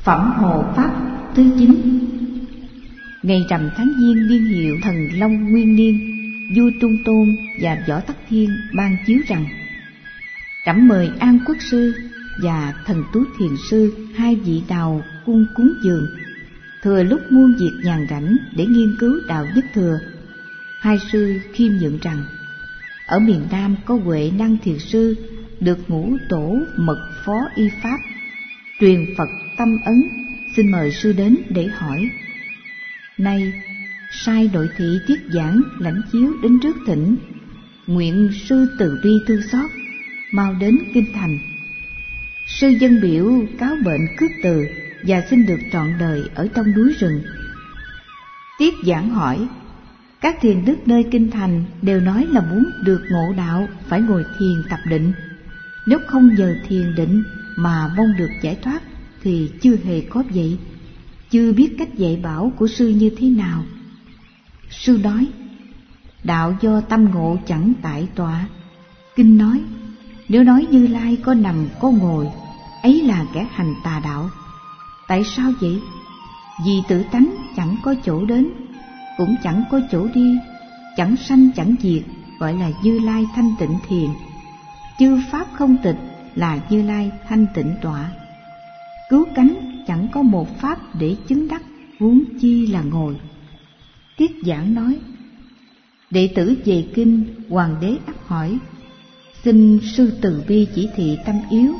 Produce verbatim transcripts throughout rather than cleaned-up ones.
Phẩm hộ pháp thứ chín. Ngày rằm tháng Giêng niên hiệu Thần Long Nguyên Niên, vua Trung Tôn và Võ Tắc Thiên ban chiếu rằng: trẫm mời An Quốc sư và Thần Tú Thiền sư, hai vị đạo cung cúng dường. Thừa lúc muôn việc nhàn rảnh để nghiên cứu đạo Nhất Thừa, hai sư khiêm nhượng rằng: ở miền Nam có Huệ Năng Thiền sư, được ngũ tổ mật phó y pháp, truyền Phật tâm ấn, xin mời sư đến để hỏi. Nay sai đội thị Tiết Giảng lãnh chiếu đến trước thỉnh, nguyện sư từ bi thương xót, mau đến kinh thành. Sư dân biểu cáo bệnh cướp từ và xin được trọn đời ở trong núi rừng. Tiết Giảng hỏi: các thiền đức nơi kinh thành đều nói là muốn được ngộ đạo phải ngồi thiền tập định, nếu không giờ thiền định mà mong được giải thoát thì chưa hề có vậy, chưa biết cách dạy bảo của sư như thế nào. Sư nói: đạo do tâm ngộ chẳng tại tọa. Kinh nói: nếu nói Như Lai có nằm có ngồi, ấy là kẻ hành tà đạo. Tại sao vậy? Vì tự tánh chẳng có chỗ đến, cũng chẳng có chỗ đi, chẳng sanh chẳng diệt, gọi là Như Lai thanh tịnh thiền. Chư pháp không tịch là Như Lai thanh tịnh tọa. Cứu cánh chẳng có một pháp để chứng đắc, huống chi là ngồi. Tiết Giảng nói: đệ tử về kinh, hoàng đế ắt hỏi, xin sư từ bi chỉ thị tâm yếu,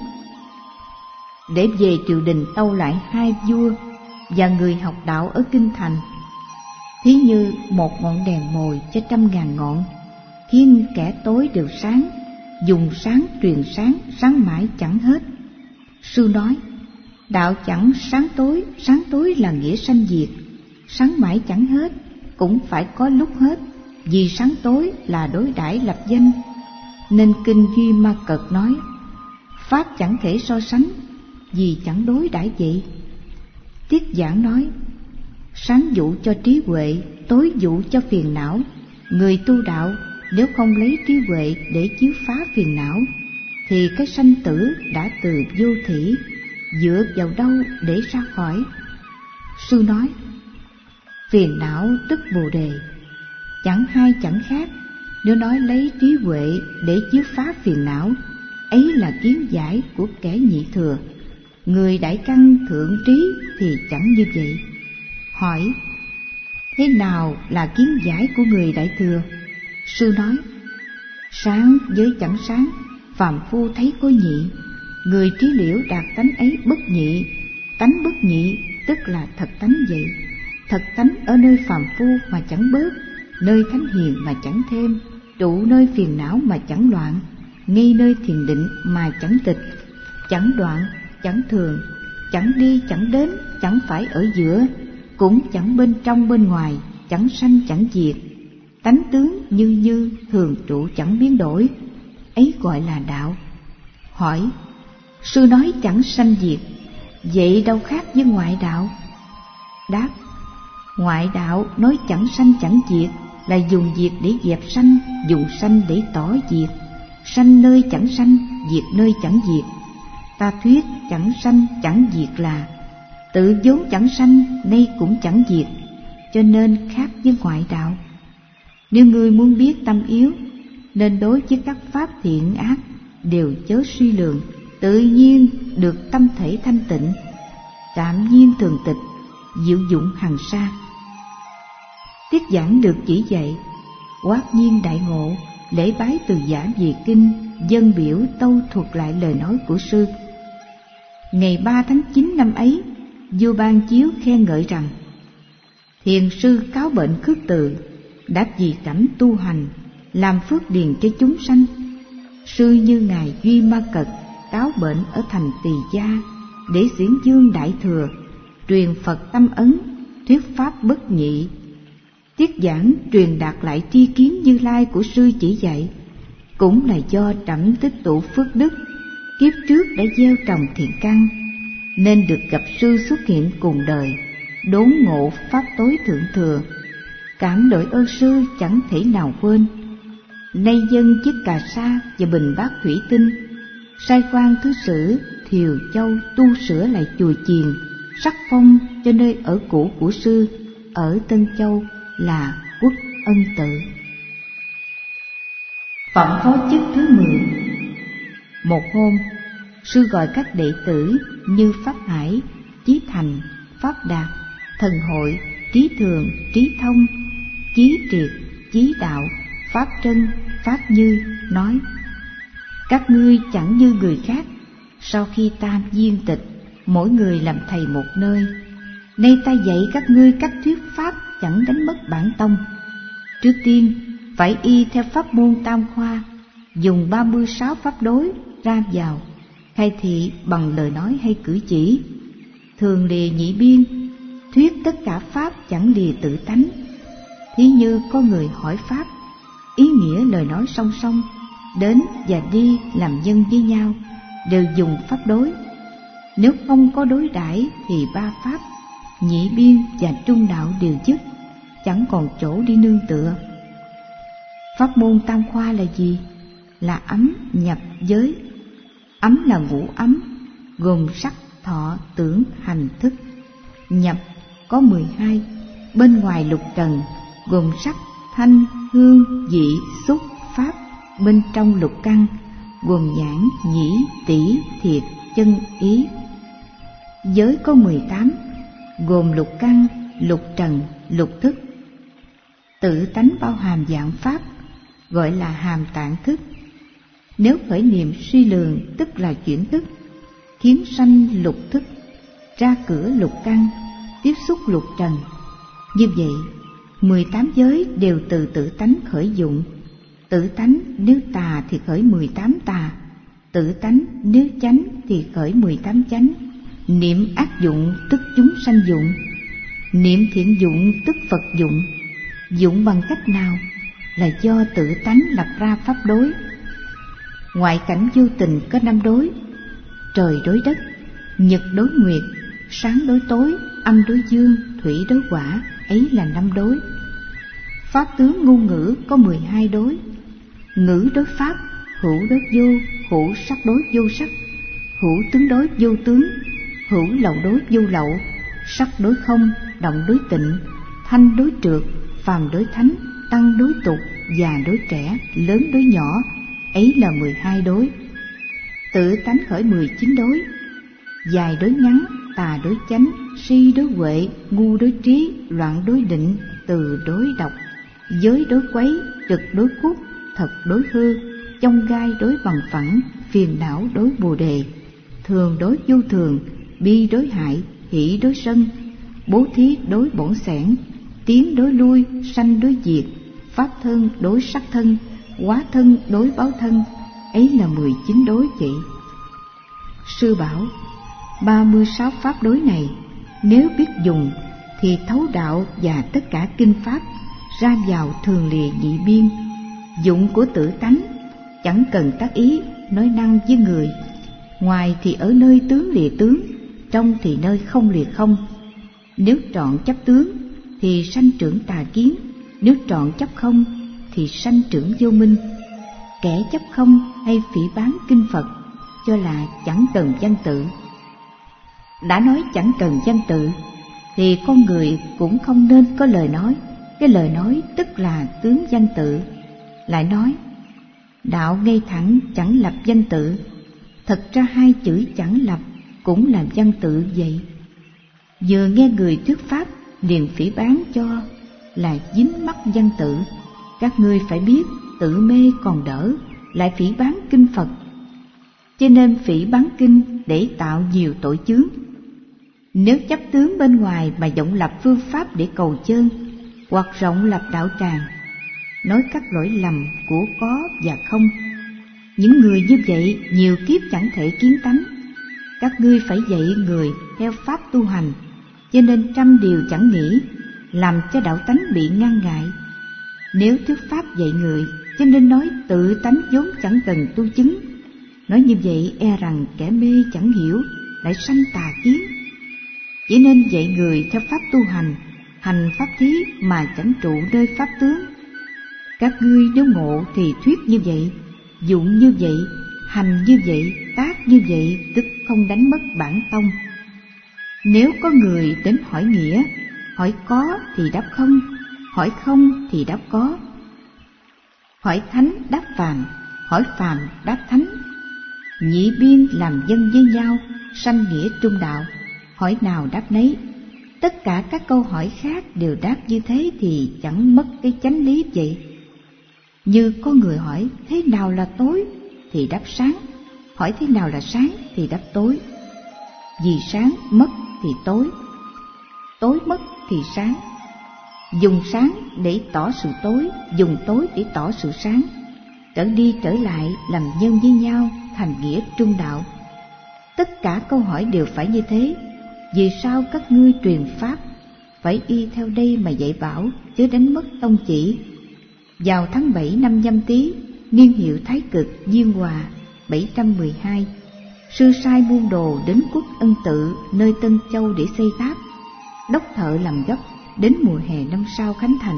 để về triều đình tâu lại hai vua và người học đạo ở kinh thành. Thí như một ngọn đèn mồi cho trăm ngàn ngọn, khiến kẻ tối đều sáng, dùng sáng truyền sáng, sáng mãi chẳng hết. Sư nói: đạo chẳng sáng tối, sáng tối là nghĩa sanh diệt, sáng mãi chẳng hết, cũng phải có lúc hết, vì sáng tối là đối đãi lập danh. Nên kinh Duy Ma Cật nói: pháp chẳng thể so sánh, vì chẳng đối đãi vậy. Tiết Giảng nói: sáng dụ cho trí huệ, tối dụ cho phiền não. Người tu đạo nếu không lấy trí huệ để chiếu phá phiền não, thì cái sanh tử đã từ vô thỉ, dựa vào đâu để ra khỏi? Sư nói: phiền não tức bồ đề, chẳng hai chẳng khác. Nếu nói lấy trí huệ để chiếu phá phiền não, ấy là kiến giải của kẻ nhị thừa. Người đại căn thượng trí thì chẳng như vậy. Hỏi: thế nào là kiến giải của người đại thừa? Sư nói: sáng với chẳng sáng, phàm phu thấy có nhị. Người trí liễu đạt tánh ấy bất nhị. Tánh bất nhị tức là thật tánh vậy. Thật tánh ở nơi phàm phu mà chẳng bớt, nơi thánh hiền mà chẳng thêm, trụ nơi phiền não mà chẳng loạn, nghi nơi thiền định mà chẳng tịch, chẳng đoạn, chẳng thường, chẳng đi chẳng đến, chẳng phải ở giữa, cũng chẳng bên trong bên ngoài, chẳng sanh chẳng diệt. Tánh tướng như như, thường trụ chẳng biến đổi, ấy gọi là đạo. Hỏi: sư nói chẳng sanh diệt, vậy đâu khác với ngoại đạo? Đáp: ngoại đạo nói chẳng sanh chẳng diệt là dùng diệt để dẹp sanh, dùng sanh để tỏ diệt. Sanh nơi chẳng sanh, diệt nơi chẳng diệt. Ta thuyết chẳng sanh chẳng diệt là tự vốn chẳng sanh, nay cũng chẳng diệt, cho nên khác với ngoại đạo. Nếu ngươi muốn biết tâm yếu, nên đối với các pháp thiện ác đều chớ suy lượng, tự nhiên được tâm thể thanh tịnh, tạm nhiên thường tịch, diệu dụng hằng sa. Tiết Giảng được chỉ dạy, hoát nhiên đại ngộ, lễ bái từ giả về kinh, dân biểu tâu thuật lại lời nói của sư. Ngày ba tháng chín năm ấy, vua ban chiếu khen ngợi rằng: thiền sư cáo bệnh khước từ, đã vì cảnh tu hành, làm phước điền cho chúng sanh. Sư như ngài Duy Ma Cật cáo bệnh ở thành Tỳ Gia, để diễn dương đại thừa, truyền Phật tâm ấn, thuyết pháp bất nhị. Tiết Giảng truyền đạt lại tri kiến Như Lai của sư chỉ dạy, cũng là do trẫm tích tụ phước đức, kiếp trước đã gieo trồng thiện căn, nên được gặp sư xuất hiện cùng đời, đốn ngộ pháp tối thượng thừa. Cảm đội ơn sư chẳng thể nào quên. Nay dân chiếc cà sa và bình bát thủy tinh, sai quan thứ sử Thiều Châu tu sửa lại chùa chiền, sắc phong cho nơi ở cũ của sư ở Tân Châu là Quốc Ân Tự. Phẩm phó chức thứ mười. Một hôm, sư gọi các đệ tử như Pháp Hải, Chí Thành, Pháp Đạt, Thần Hội, Trí Thường, Trí Thông, Chí Triệt, Chí Đạo, Pháp Trân, Pháp Như, nói: các ngươi chẳng như người khác, sau khi ta viên tịch, mỗi người làm thầy một nơi. Nay ta dạy các ngươi các thuyết pháp chẳng đánh mất bản tông. Trước tiên phải y theo pháp môn tam khoa, dùng ba mươi sáu pháp đối ra vào, khai thị bằng lời nói hay cử chỉ, thường lìa nhị biên, thuyết tất cả pháp chẳng lìa tự tánh. Thí như có người hỏi pháp, ý nghĩa lời nói song song, đến và đi làm nhân với nhau, đều dùng pháp đối. Nếu không có đối đãi thì ba pháp, nhị biên và trung đạo đều dứt, chẳng còn chỗ đi nương tựa. Pháp môn tam khoa là gì? Là ấm, nhập, giới. Ấm là ngũ ấm, gồm sắc, thọ, tưởng, hành, thức. Nhập có mười hai, bên ngoài lục trần, gồm sắc, thanh, hương, vị, xúc, pháp. Bên trong lục căn, gồm nhãn, nhĩ, tỷ, thiệt, chân, ý. Giới có mười tám, gồm lục căn, lục trần, lục thức. Tự tánh bao hàm dạng pháp, gọi là hàm tạng thức. Nếu khởi niệm suy lường tức là chuyển thức, khiến sanh lục thức, ra cửa lục căn, tiếp xúc lục trần. Như vậy, mười tám giới đều từ tự tánh khởi dụng. Tự tánh nếu tà thì khởi mười tám tà, tự tánh nếu chánh thì khởi mười tám chánh. Niệm ác dụng tức chúng sanh dụng, niệm thiện dụng tức Phật dụng. Dụng bằng cách nào? Là do tự tánh lập ra pháp đối. Ngoại cảnh vô tình có năm đối: trời đối đất, nhật đối nguyệt, sáng đối tối, âm đối dương, thủy đối hỏa, ấy là năm đối. Pháp tướng ngôn ngữ có mười hai đối: ngữ đối pháp, hữu đối vô, hữu sắc đối vô sắc, hữu tướng đối vô tướng, hữu lậu đối vô lậu, sắc đối không, động đối tịnh, thanh đối trượt, phàm đối thánh, tăng đối tục, già đối trẻ, lớn đối nhỏ, ấy là mười hai đối. Tự tánh khởi mười chín đối: dài đối ngắn, tà đối chánh, si đối huệ, ngu đối trí, loạn đối định, từ đối độc, giới đối quấy, trực đối cút, thật đối hư, chông gai đối bằng phẳng, phiền não đối bồ đề, thường đối vô thường, bi đối hại, hỷ đối sân, bố thí đối bổn xẻn, tiến đối lui, sanh đối diệt, pháp thân đối sắc thân, hóa thân đối báo thân, ấy là mười chín đối vậy. Sư bảo, ba mươi sáu pháp đối này nếu biết dùng thì thấu đạo và tất cả kinh pháp, ra vào thường lìa nhị biên. Dụng của tự tánh chẳng cần tác ý nói năng với người, ngoài thì ở nơi tướng lìa tướng, trong thì nơi không lìa không. Nếu trọn chấp tướng thì sanh trưởng tà kiến, nếu trọn chấp không thì sanh trưởng vô minh. Kẻ chấp không hay phỉ báng kinh Phật cho là chẳng cần văn tự. Đã nói chẳng cần văn tự thì con người cũng không nên có lời nói. Cái lời nói tức là tướng văn tự. Lại nói đạo ngay thẳng chẳng lập văn tự, thật ra hai chữ chẳng lập cũng là văn tự vậy. Vừa nghe người thuyết pháp liền phỉ báng cho là dính mắc văn tự. Các ngươi phải biết tự mê còn đỡ, lại phỉ báng kinh Phật. Cho nên phỉ báng kinh để tạo nhiều tội chướng. Nếu chấp tướng bên ngoài mà vọng lập phương pháp để cầu chơn, hoặc rộng lập đạo tràng, nói các lỗi lầm của có và không, những người như vậy nhiều kiếp chẳng thể kiến tánh. Các ngươi phải dạy người theo pháp tu hành, cho nên trăm điều chẳng nghĩ, làm cho đạo tánh bị ngăn ngại. Nếu thuyết pháp dạy người, cho nên nói tự tánh vốn chẳng cần tu chứng. Nói như vậy e rằng kẻ mê chẳng hiểu, lại sanh tà kiến. Chỉ nên dạy người theo pháp tu hành, hành pháp thí mà chẳng trụ nơi pháp tướng. Các ngươi nếu ngộ thì thuyết như vậy, dụng như vậy, hành như vậy, tác như vậy, tức không đánh mất bản tông. Nếu có người đến hỏi nghĩa, hỏi có thì đáp không, hỏi không thì đáp có. Hỏi thánh đáp phàm, hỏi phàm đáp thánh. Nhị biên làm dân với nhau, sanh nghĩa trung đạo, hỏi nào đáp nấy. Tất cả các câu hỏi khác đều đáp như thế thì chẳng mất cái chánh lý vậy. Như có người hỏi thế nào là tối thì đáp sáng, hỏi thế nào là sáng thì đáp tối. Vì sáng mất thì tối, tối mất thì sáng. Dùng sáng để tỏ sự tối, dùng tối để tỏ sự sáng. Trở đi trở lại làm nhân với nhau, thành nghĩa trung đạo. Tất cả câu hỏi đều phải như thế. Vì sao các ngươi truyền pháp phải y theo đây mà dạy bảo, chứ đánh mất tông chỉ? Vào tháng bảy năm Nhâm Tý, niên hiệu Thái Cực Diên Hòa bảy trăm mười hai, sư sai buôn đồ đến quốc Ân Tự nơi Tân Châu để xây tháp. Đốc thợ làm gấp, đến mùa hè năm sau khánh thành.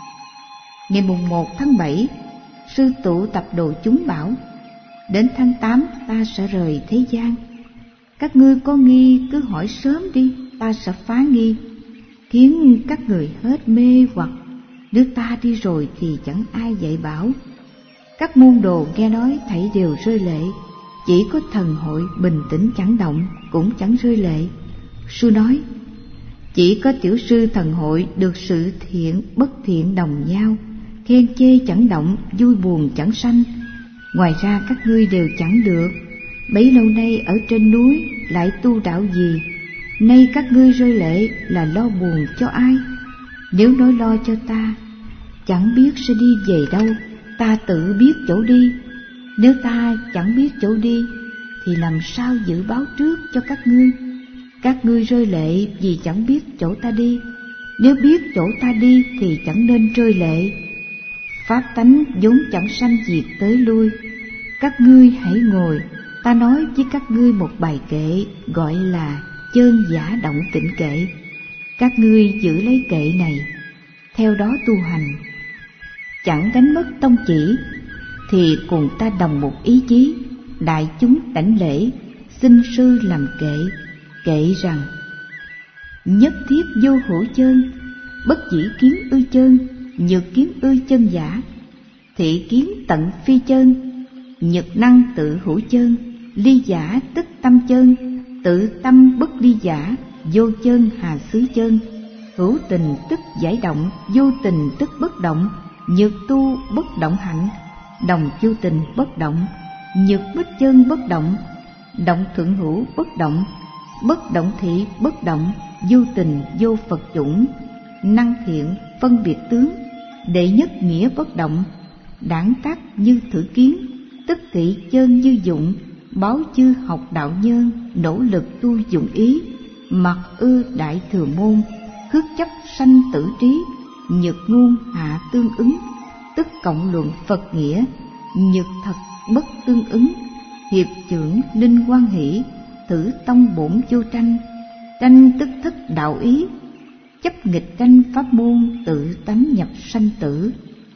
Ngày mùng một tháng bảy, sư tụ tập đồ chúng bảo: đến tháng tám ta sẽ rời thế gian. Các ngươi có nghi cứ hỏi sớm đi, ta sẽ phá nghi, khiến các người hết mê hoặc. Nếu ta đi rồi thì chẳng ai dạy bảo. Các môn đồ nghe nói thảy đều rơi lệ, chỉ có thần hội bình tĩnh chẳng động, cũng chẳng rơi lệ. Sư nói: chỉ có tiểu sư thần hội được sự thiện bất thiện đồng nhau, khen chê chẳng động, vui buồn chẳng sanh. Ngoài ra các ngươi đều chẳng được. Bấy lâu nay ở trên núi lại tu đạo gì? Nay các ngươi rơi lệ là lo buồn cho ai? Nếu nói lo cho ta, chẳng biết sẽ đi về đâu, ta tự biết chỗ đi. Nếu ta chẳng biết chỗ đi, thì làm sao dự báo trước cho các ngươi? Các ngươi rơi lệ vì chẳng biết chỗ ta đi. Nếu biết chỗ ta đi thì chẳng nên rơi lệ. Pháp tánh vốn chẳng sanh diệt tới lui. Các ngươi hãy ngồi, ta nói với các ngươi một bài kệ gọi là Chơn Giả Động Tịnh Kệ. Các ngươi giữ lấy kệ này, theo đó tu hành, chẳng đánh mất tông chỉ, thì cùng ta đồng một ý chí. Đại chúng đảnh lễ, xin sư làm kệ. Kệ rằng: nhất thiết vô hữu chơn, bất dĩ kiến ư chơn, nhược kiến ư chân giả. Thị kiến tận phi chơn, nhật năng tự hữu chơn. Ly giả tức tâm chơn, tự tâm bất ly giả. Vô chơn hà xứ chơn, hữu tình tức giải động. Vô tình tức bất động, nhược tu bất động hạnh. Đồng vô tình bất động, nhược bích chơn bất động. Động thượng hữu bất động, bất động thị bất động. Vô tình vô Phật chủng, năng thiện phân biệt tướng. Đệ nhất nghĩa bất động, đảng tác như thử kiến. Tức thị chơn như dụng, báo chư học đạo nhân. Nỗ lực tu dụng ý, mặc ư đại thừa môn. Khước chấp sanh tử trí, nhược ngôn hạ tương ứng. Tức cộng luận Phật nghĩa, nhược thật bất tương ứng. Hiệp trưởng linh quan hỷ, thử tông bổn vô tranh. Tranh tức thất đạo ý, chấp nghịch tranh pháp môn. Tự tánh nhập sanh tử.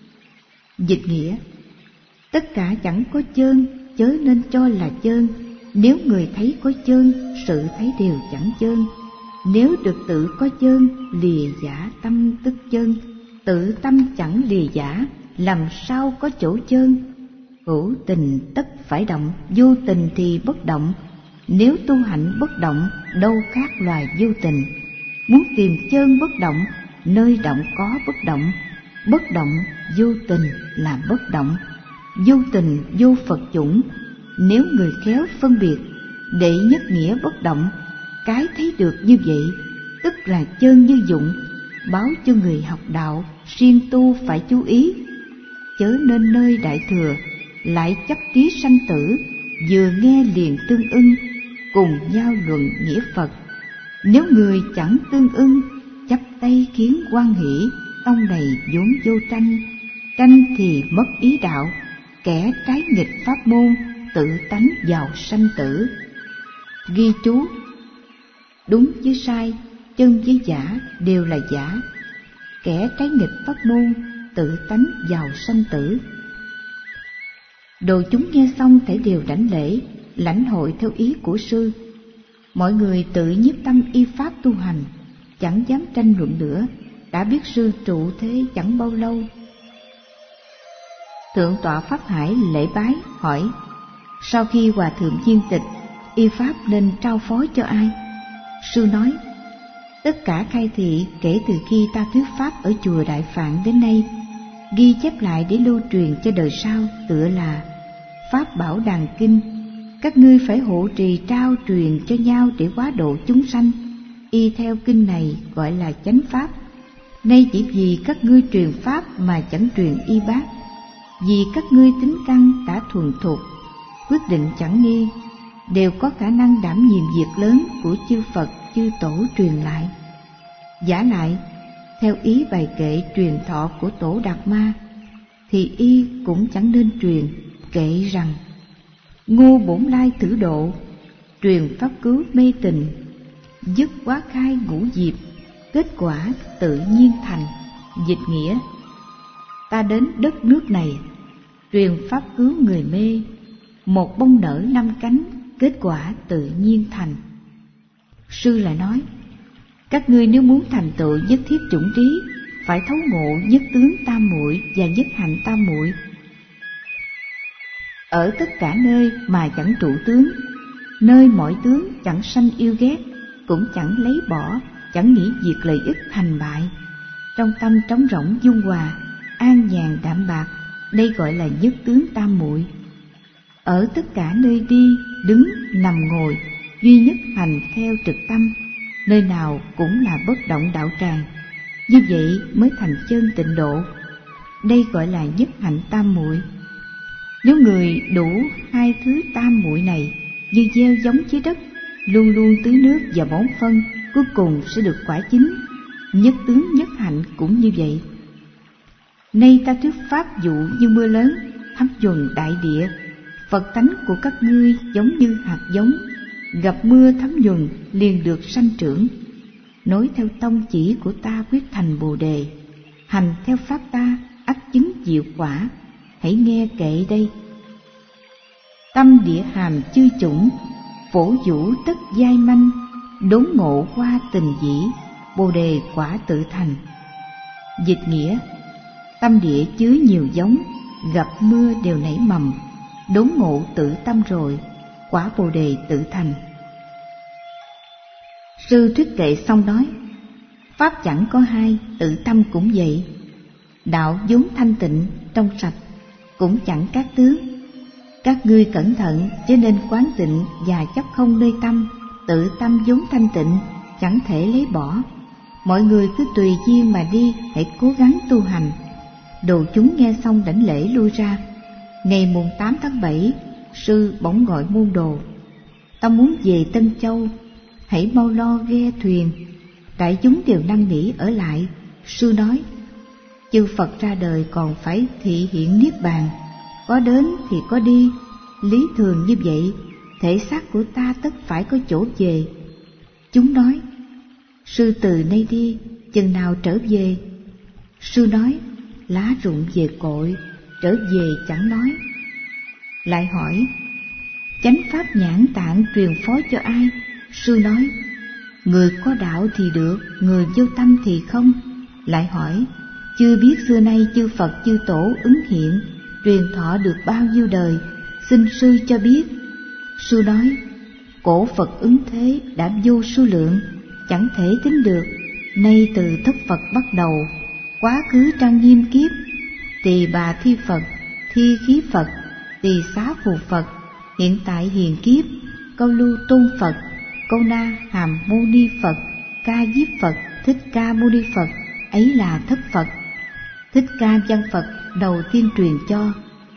Dịch nghĩa: tất cả chẳng có chơn, chớ nên cho là chơn. Nếu người thấy có chơn, sự thấy đều chẳng chơn. Nếu được tự có chơn, lìa giả tâm tức chơn. Tự tâm chẳng lìa giả, làm sao có chỗ chơn? Hữu tình tất phải động, vô tình thì bất động. Nếu tu hạnh bất động, đâu khác loài vô tình. Muốn tìm chơn bất động, nơi động có bất động. Bất động vô tình là bất động. Vô tình vô Phật chủng. Nếu người khéo phân biệt, đệ nhất nghĩa bất động, cái thấy được như vậy, tức là chơn như dụng. Báo cho người học đạo siêng tu phải chú ý. Chớ nên nơi đại thừa lại chấp trí sanh tử, vừa nghe liền tương ưng, cùng nhau luận nghĩa Phật. Nếu người chẳng tương ưng, chấp tay kiến hoan hỷ, tông này vốn vô tranh. Tranh thì mất ý đạo, kẻ trái nghịch pháp môn, tự tánh vào sanh tử. Ghi chú: đúng với sai, chân với giả đều là giả. Kẻ trái nghịch pháp môn, tự tánh vào sanh tử. Đồ chúng nghe xong thể đều đảnh lễ, lãnh hội theo ý của sư. Mọi người tự nhiếp tâm y pháp tu hành, chẳng dám tranh luận nữa, đã biết sư trụ thế chẳng bao lâu. Thượng tọa Pháp Hải lễ bái hỏi: sau khi hòa thượng viên tịch, y pháp nên trao phó cho ai? Sư nói: tất cả khai thị kể từ khi ta thuyết pháp ở chùa Đại Phạn đến nay, ghi chép lại để lưu truyền cho đời sau, tựa là Pháp Bảo Đàn Kinh. Các ngươi phải hộ trì trao truyền cho nhau để hóa độ chúng sanh. Y theo kinh này gọi là chánh pháp. Nay chỉ vì các ngươi truyền pháp mà chẳng truyền y bác, vì các ngươi tính căn đã thuần thục, quyết định chẳng nghi, đều có khả năng đảm nhiệm việc lớn của chư Phật chư Tổ truyền lại. Giả lại, theo ý bài kệ truyền thọ của Tổ Đạt Ma, thì y cũng chẳng nên truyền kệ rằng: Ngô Bổn Lai thử độ, truyền pháp cứu mê tình, dứt quá khai ngũ diệp, kết quả tự nhiên thành. Dịch nghĩa: ta đến đất nước này, truyền pháp cứu người mê, một bông nở năm cánh, kết quả tự nhiên thành. Sư lại nói: các ngươi nếu muốn thành tựu nhất thiết chủng trí, phải thấu ngộ nhất tướng tam muội và nhất hạnh tam muội. Ở tất cả nơi mà chẳng trụ tướng, nơi mọi tướng chẳng sanh yêu ghét, cũng chẳng lấy bỏ, chẳng nghĩ việc lợi ích thành bại, trong tâm trống rỗng dung hòa, an nhàn đạm bạc, đây gọi là nhất tướng tam muội. Ở tất cả nơi đi, đứng, nằm ngồi, duy nhất hành theo trực tâm, nơi nào cũng là bất động đạo tràng, như vậy mới thành chân tịnh độ, đây gọi là nhất hạnh tam muội. Nếu người đủ hai thứ tam muội này, như gieo giống dưới đất, luôn luôn tưới nước và bón phân, cuối cùng sẽ được quả chín. Nhất tướng nhất hạnh cũng như vậy. Nay ta thuyết pháp dụ như mưa lớn thấm nhuần đại địa, Phật tánh của các ngươi giống như hạt giống, gặp mưa thấm nhuần liền được sanh trưởng. Nói theo tông chỉ của ta quyết thành Bồ đề, hành theo pháp ta ắt chứng diệu quả. Hãy nghe kệ đây: tâm địa hàm chư chủng, phổ vũ tất giai manh, đốn ngộ hoa tình dĩ, Bồ đề quả tự thành. Dịch nghĩa: tâm địa chứa nhiều giống, gặp mưa đều nảy mầm, đốn ngộ tự tâm rồi, quả Bồ đề tự thành. Sư thuyết kệ xong nói: pháp chẳng có hai, tự tâm cũng vậy. Đạo vốn thanh tịnh trong sạch, cũng chẳng các tướng. Các ngươi cẩn thận, chớ nên quán tịnh và chấp không nơi tâm. Tự tâm vốn thanh tịnh, chẳng thể lấy bỏ. Mọi người cứ tùy duyên mà đi, hãy cố gắng tu hành. Đồ chúng nghe xong đảnh lễ lui ra. Ngày mùng tám tháng bảy, sư bỗng gọi môn đồ: ta muốn về Tân Châu, hãy mau lo ghe thuyền. Đại chúng đều năn nỉ ở lại. Sư nói: chư Phật ra đời còn phải thị hiện niết bàn, có đến thì có đi, lý thường như vậy, thể xác của ta tất phải có chỗ về. Chúng nói: sư từ nay đi, chừng nào trở về? Sư nói: lá rụng về cội, trở về chẳng nói. Lại hỏi: chánh pháp nhãn tạng truyền phó cho ai? Sư nói: người có đạo thì được, người vô tâm thì không. Lại hỏi: chưa biết xưa nay chư Phật chư Tổ ứng hiện, truyền thọ được bao nhiêu đời, xin sư cho biết. Sư nói: cổ Phật ứng thế đã vô số lượng, chẳng thể tính được. Nay từ thất Phật bắt đầu, quá khứ trang nghiêm kiếp, tỳ bà thi Phật, thi khí Phật, tỳ xá phù Phật, hiện tại hiền kiếp, câu lưu tôn Phật, câu na hàm mô ni Phật, ca diếp Phật, thích ca mâu ni Phật, ấy là thất Phật. Thích Ca Văn Phật đầu tiên truyền cho.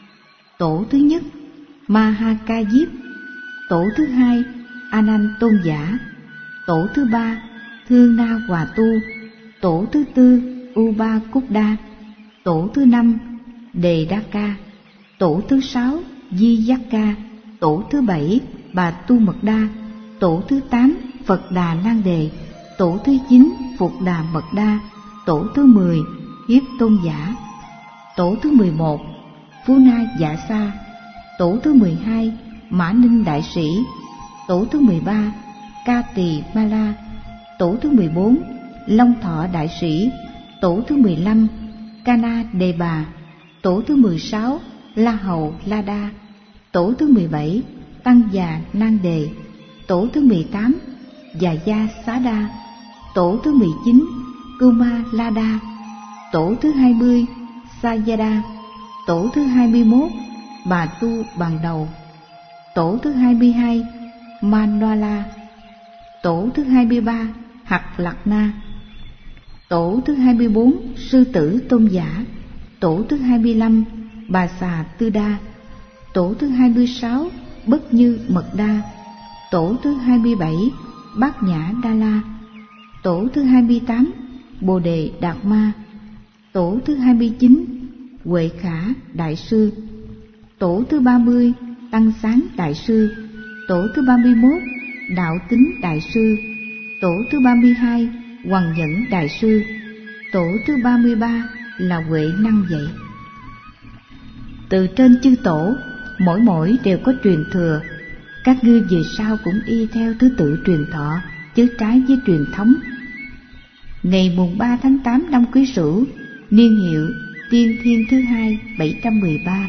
Tổ thứ nhất Ma Ha Ca Diếp, tổ thứ hai A Nan Tôn Giả, tổ thứ ba Thương Na Hòa Tu, tổ thứ tư U Ba Cúc Đa, tổ thứ năm Đề Đa Ca, tổ thứ sáu Di Giác Ca, tổ thứ bảy Bà Tu Mật Đa, tổ thứ tám Phật Đà Nan Đề, tổ thứ chín Phục Đà Mật Đa, tổ thứ mười Hiếp Tôn Giả, tổ thứ mười một Phú Na Dạ Sa, tổ thứ mười hai Mã Ninh Đại Sĩ, tổ thứ mười ba Ca Tỳ Ma La. Tổ thứ mười bốn, Long Thọ Đại Sĩ. Tổ thứ mười lăm, Cana Đề Bà. Tổ thứ mười sáu, La Hầu La Đa. Tổ thứ mười bảy, Tăng Già Nan Đề. Tổ thứ mười tám, Già Gia Xá Đa. Tổ thứ mười chín, Cưu Ma La Đa. Tổ thứ hai mươi, Sa Gia Đa. Tổ thứ hai mươi mốt, Bà Tu Bằng Đầu. Tổ thứ hai mươi hai, Manola. Tổ thứ hai mươi ba, Hạt Lạc Na. Tổ thứ hai mươi bốn, Sư Tử Tôn Giả. Tổ thứ hai mươi lăm, Bà Xà Tư Đa. Tổ thứ hai mươi sáu, Bất Như Mật Đa. Tổ thứ hai mươi bảy, Bát Nhã Đa La. Tổ thứ hai mươi tám, Bồ Đề Đạt Ma. Tổ thứ hai mươi chín, Huệ Khả Đại Sư. Tổ thứ ba mươi, Tăng Sáng Đại Sư. Tổ thứ ba mươi mốt, Đạo Tính Đại Sư. Tổ thứ ba mươi hai, Hoằng Nhẫn Đại Sư. Tổ thứ ba mươi ba là Huệ Năng Dạy. Từ trên chư tổ, mỗi mỗi đều có truyền thừa. Các ngươi về sau cũng y theo thứ tự truyền thọ, chứ trái với truyền thống. Ngày mùng ba tháng tám năm Quý Sửu, niên hiệu Tiên Thiên thứ hai bảy trăm mười ba.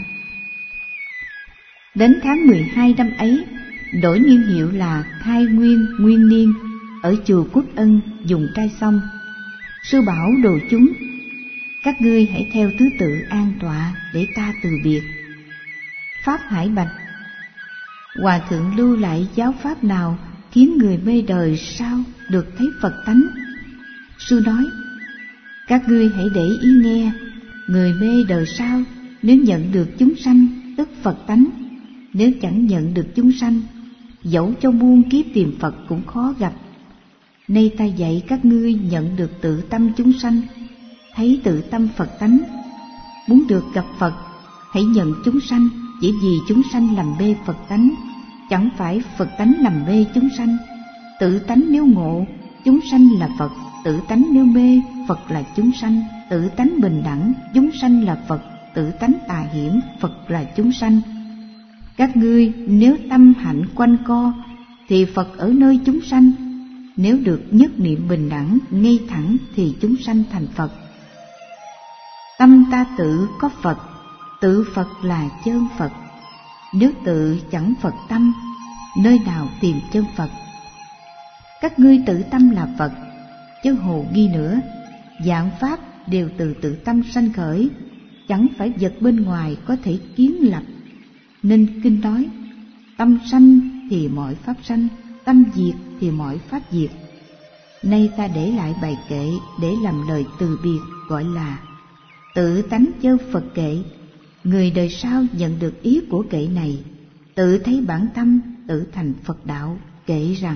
Đến tháng mười hai năm ấy, đổi niên hiệu là Khai Nguyên Nguyên Niên, ở chùa Quốc Ân dùng trai xong. Sư bảo đồ chúng: các ngươi hãy theo thứ tự an tọa để ta từ biệt. Pháp Hải bạch: Hòa thượng lưu lại giáo pháp nào khiến người mê đời sao được thấy Phật tánh? Sư nói: các ngươi hãy để ý nghe. Người mê đời sao nếu nhận được chúng sanh tức Phật tánh, nếu chẳng nhận được chúng sanh, dẫu cho muôn kiếp tìm Phật cũng khó gặp. Nay ta dạy các ngươi nhận được tự tâm chúng sanh, thấy tự tâm Phật tánh. Muốn được gặp Phật, hãy nhận chúng sanh, chỉ vì chúng sanh làm mê Phật tánh, chẳng phải Phật tánh làm mê chúng sanh. Tự tánh nếu ngộ, chúng sanh là Phật; tự tánh nếu mê, Phật là chúng sanh. Tự tánh bình đẳng, chúng sanh là Phật; tự tánh tà hiểm, Phật là chúng sanh. Các ngươi nếu tâm hạnh quanh co, thì Phật ở nơi chúng sanh. Nếu được nhất niệm bình đẳng, ngay thẳng, thì chúng sanh thành Phật. Tâm ta tự có Phật, tự Phật là chân Phật. Nếu tự chẳng Phật tâm, nơi nào tìm chân Phật? Các ngươi tự tâm là Phật, chớ hồ nghi nữa. Vạn pháp đều từ tự tâm sanh khởi, chẳng phải vật bên ngoài có thể kiến lập. Nên kinh nói: tâm sanh thì mọi pháp sanh, tâm diệt thì mọi pháp diệt. Nay ta để lại bài kệ để làm lời từ biệt, gọi là Tự Tánh Chớ Phật Kệ. Người đời sau nhận được ý của kệ này, tự thấy bản tâm, tự thành Phật đạo. Kệ rằng: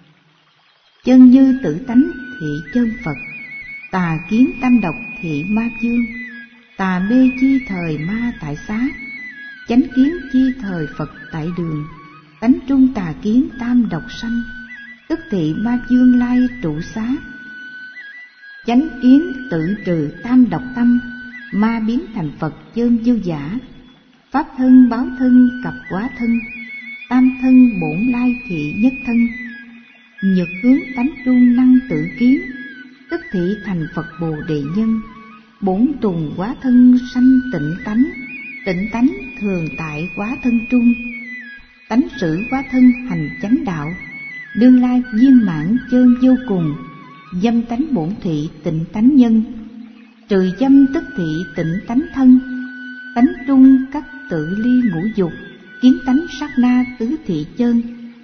chân như tự tánh thị chân Phật, tà kiến tâm độc thị ma dương. Tà mê chi thời ma tại xá, chánh kiến chi thời Phật tại đường. Tánh trung tà kiến tam độc sanh, tức thị ma dương lai trụ xá. Chánh kiến tự trừ tam độc tâm, ma biến thành Phật chân vô giả. Pháp thân báo thân cặp quá thân, tam thân bổn lai thị nhất thân. Nhược hướng tánh trung năng tự kiến, tức thị thành Phật Bồ Đề nhân. Bổn tùng quá thân sanh tịnh tánh, tịnh tánh thường tại quá thân trung. Tánh sử quá thân hành chánh đạo, đương lai viên mãn chân vô cùng. Dâm tánh bổn thị tịnh tánh nhân, trừ dâm tức thị tịnh tánh thân. Tánh trung các tự ly ngũ dục, kiến tánh sát na tứ thị chân.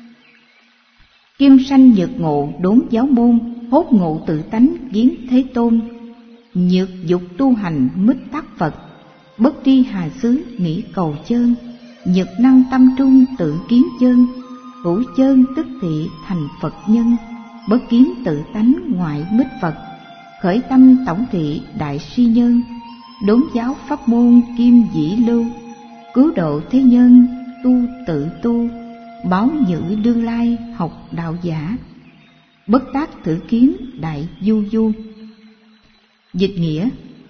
Kim sanh nhược ngộ đốn giáo môn, hốt ngộ tự tánh kiến thế tôn. Nhược dục tu hành mít tác Phật, bất tri hà xứ nghĩ cầu chơn. Nhược năng tâm trung tự kiến chơn, hữu chơn tức thị thành Phật nhân. Bất kiến tự tánh ngoại mít Phật, khởi tâm tổng thị đại si nhân. Đốn giáo pháp môn kim dĩ lưu, cứu độ thế nhân tu tự tu. Báo nhữ đương lai học đạo giả, bất tác thử kiến đại du du. Dịch nghĩa: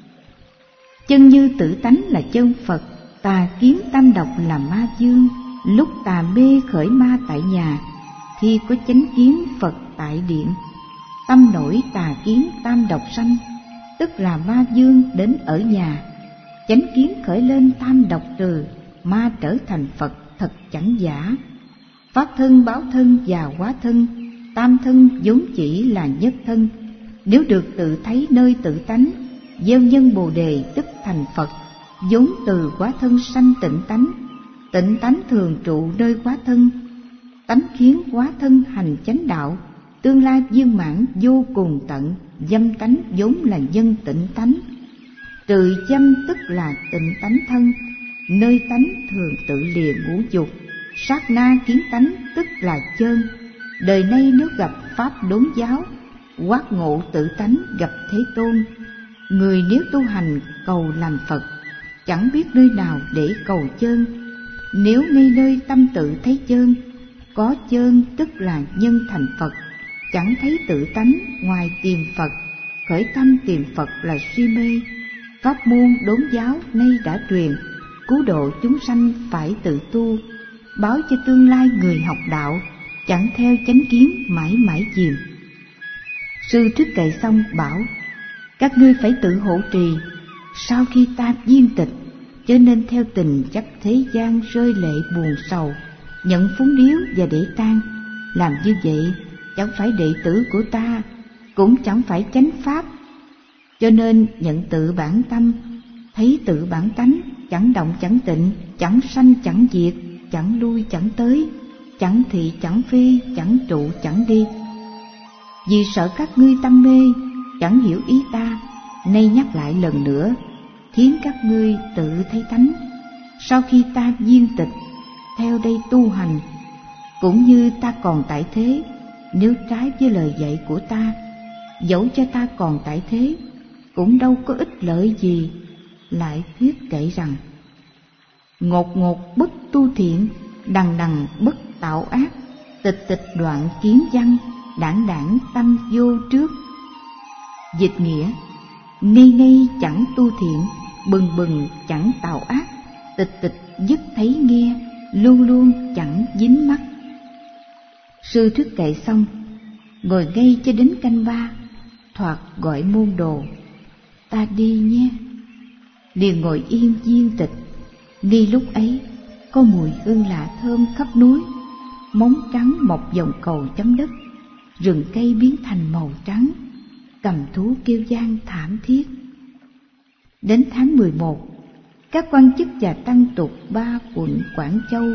chân như tự tánh là chân Phật, tà kiến tam độc là ma dương. Lúc tà mê khởi ma tại nhà, khi có chánh kiến Phật tại điện. Tâm nổi tà kiến tam độc sanh, tức là ma vương đến ở nhà. Chánh kiến khởi lên tam độc trừ, ma trở thành Phật thật chẳng giả. Pháp thân, báo thân và hóa thân, tam thân vốn chỉ là nhất thân. Nếu được tự thấy nơi tự tánh, gieo nhân Bồ đề tức thành Phật. Vốn từ hóa thân sanh tịnh tánh, tịnh tánh thường trụ nơi hóa thân. Tánh khiến hóa thân hành chánh đạo, tương lai viên mãn vô cùng tận. Dâm tánh vốn là nhân tịnh tánh, trừ dâm tức là tịnh tánh thân. Nơi tánh thường tự lìa ngũ dục, sát na kiến tánh tức là chơn. Đời nay nếu gặp pháp đốn giáo, quát ngộ tự tánh gặp Thế Tôn. Người nếu tu hành cầu làm Phật, chẳng biết nơi nào để cầu chơn. Nếu ngay nơi tâm tự thấy chơn, có chơn tức là nhân thành Phật. Chẳng thấy tự tánh ngoài tìm Phật, khởi tâm tìm Phật là si mê. Pháp môn đốn giáo nay đã truyền, cứu độ chúng sanh phải tự tu. Báo cho tương lai người học đạo, chẳng theo chánh kiến mãi mãi chìm. Sư Thích Kệ xong bảo: các ngươi phải tự hộ trì. Sau khi ta viên tịch, cho nên theo tình chấp thế gian rơi lệ buồn sầu, nhận phúng điếu và để tang. Làm như vậy chẳng phải đệ tử của ta, cũng chẳng phải chánh pháp. Cho nên nhận tự bản tâm, thấy tự bản tánh, chẳng động chẳng tịnh, chẳng sanh chẳng diệt, chẳng lui chẳng tới, chẳng thị chẳng phi, chẳng trụ chẳng đi. Vì sợ các ngươi tâm mê, chẳng hiểu ý ta, nay nhắc lại lần nữa, khiến các ngươi tự thấy tánh. Sau khi ta viên tịch, theo đây tu hành, cũng như ta còn tại thế. Nếu trái với lời dạy của ta, dẫu cho ta còn tại thế, cũng đâu có ích lợi gì. Lại thuyết kể rằng: ngột ngột bất tu thiện, đằng đằng bất tạo ác, tịch tịch đoạn kiến văn, đảng đảng tâm vô trước. Dịch nghĩa: ngây ngây chẳng tu thiện, bừng bừng chẳng tạo ác, tịch tịch dứt thấy nghe, luôn luôn chẳng dính mắt. Sư thuyết kệ xong, ngồi ngay cho đến canh ba, thoạt gọi môn đồ: ta đi nhé. Liền ngồi yên viên tịch. Ngay lúc ấy có mùi hương lạ thơm khắp núi, móng trắng mọc dòng cầu chấm đất, rừng cây biến thành màu trắng, cầm thú kêu vang thảm thiết. Đến tháng mười một, các quan chức và tăng tục ba quận Quảng Châu,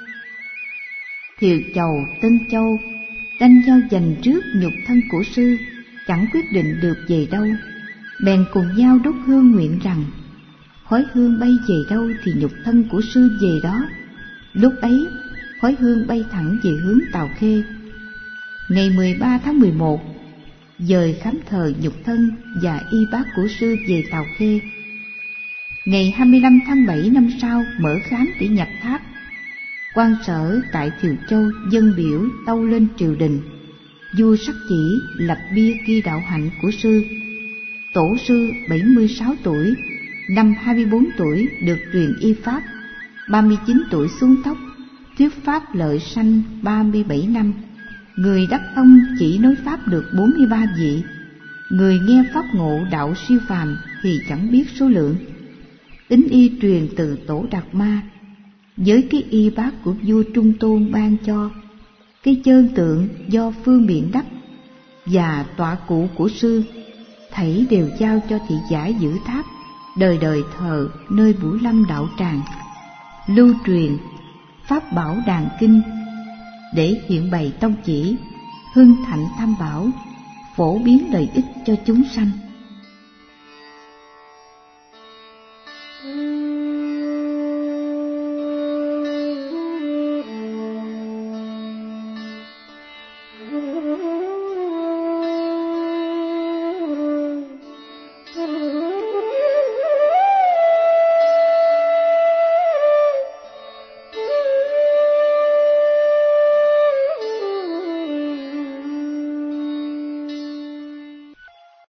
Thiều Chầu, Tân Châu tranh nhau giành trước nhục thân của sư, chẳng quyết định được về đâu, bèn cùng nhau đốt hương nguyện rằng: khói hương bay về đâu thì nhục thân của sư về đó. Lúc ấy khói hương bay thẳng về hướng Tào Khê. Ngày mười ba tháng mười một, dời khám thờ nhục thân và y bác của sư về Tào Khê. Ngày hai mươi lăm tháng bảy năm sau mở khám để nhập tháp. Quan sở tại Thiều Châu dâng biểu tâu lên triều đình. Vua sắc chỉ lập bia ghi đạo hạnh của sư. Tổ sư bảy mươi sáu tuổi, năm hai mươi bốn tuổi được truyền y pháp, ba mươi chín tuổi xuống tóc, thuyết pháp lợi sanh ba mươi bảy năm. Người đắc tông chỉ nói pháp được bốn mươi ba vị. Người nghe pháp ngộ đạo siêu phàm thì chẳng biết số lượng. Tính y truyền từ tổ Đạt Ma, với cái y bác của vua Trung Tôn ban cho, cái chơn tượng do Phương Biện đắp và tọa cụ của sư, thảy đều giao cho thị giả giữ tháp, đời đời thờ nơi Bửu Lâm đạo tràng, lưu truyền pháp bảo đàn kinh để hiện bày tông chỉ, hưng thạnh tam bảo, phổ biến lợi ích cho chúng sanh.